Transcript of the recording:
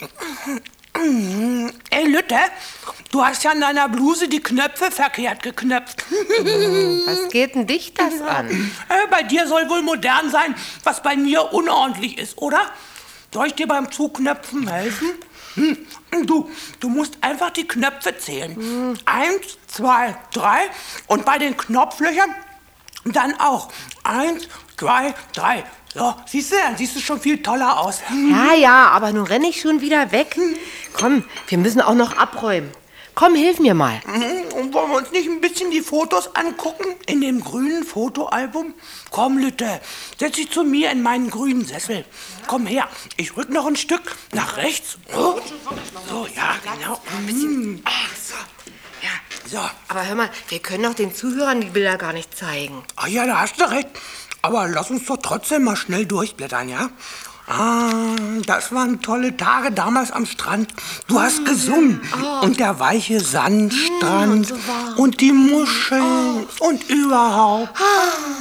Ey, Lütte, du hast ja an deiner Bluse die Knöpfe verkehrt geknöpft. Was geht denn dich das an? Bei dir soll wohl modern sein, was bei mir unordentlich ist, oder? Soll ich dir beim Zuknöpfen helfen? Du musst einfach die Knöpfe zählen. 1, 2, 3 und bei den Knopflöchern dann auch. 1, 2, 3. So, siehst du, dann siehst du schon viel toller aus. Ja, aber nun renne ich schon wieder weg. Komm, wir müssen auch noch abräumen. Komm, hilf mir mal. Und wollen wir uns nicht ein bisschen die Fotos angucken in dem grünen Fotoalbum? Komm, Lütte, setz dich zu mir in meinen grünen Sessel. Komm her, ich rück noch ein Stück nach rechts. Oh. So, ja, genau. So. Ja, so. Aber hör mal, wir können doch den Zuhörern die Bilder gar nicht zeigen. Ach ja, da hast du recht. Aber lass uns doch trotzdem mal schnell durchblättern, ja? Das waren tolle Tage damals am Strand. Du hast gesungen. Und der weiche Sandstrand. Und die Muscheln. Und überhaupt.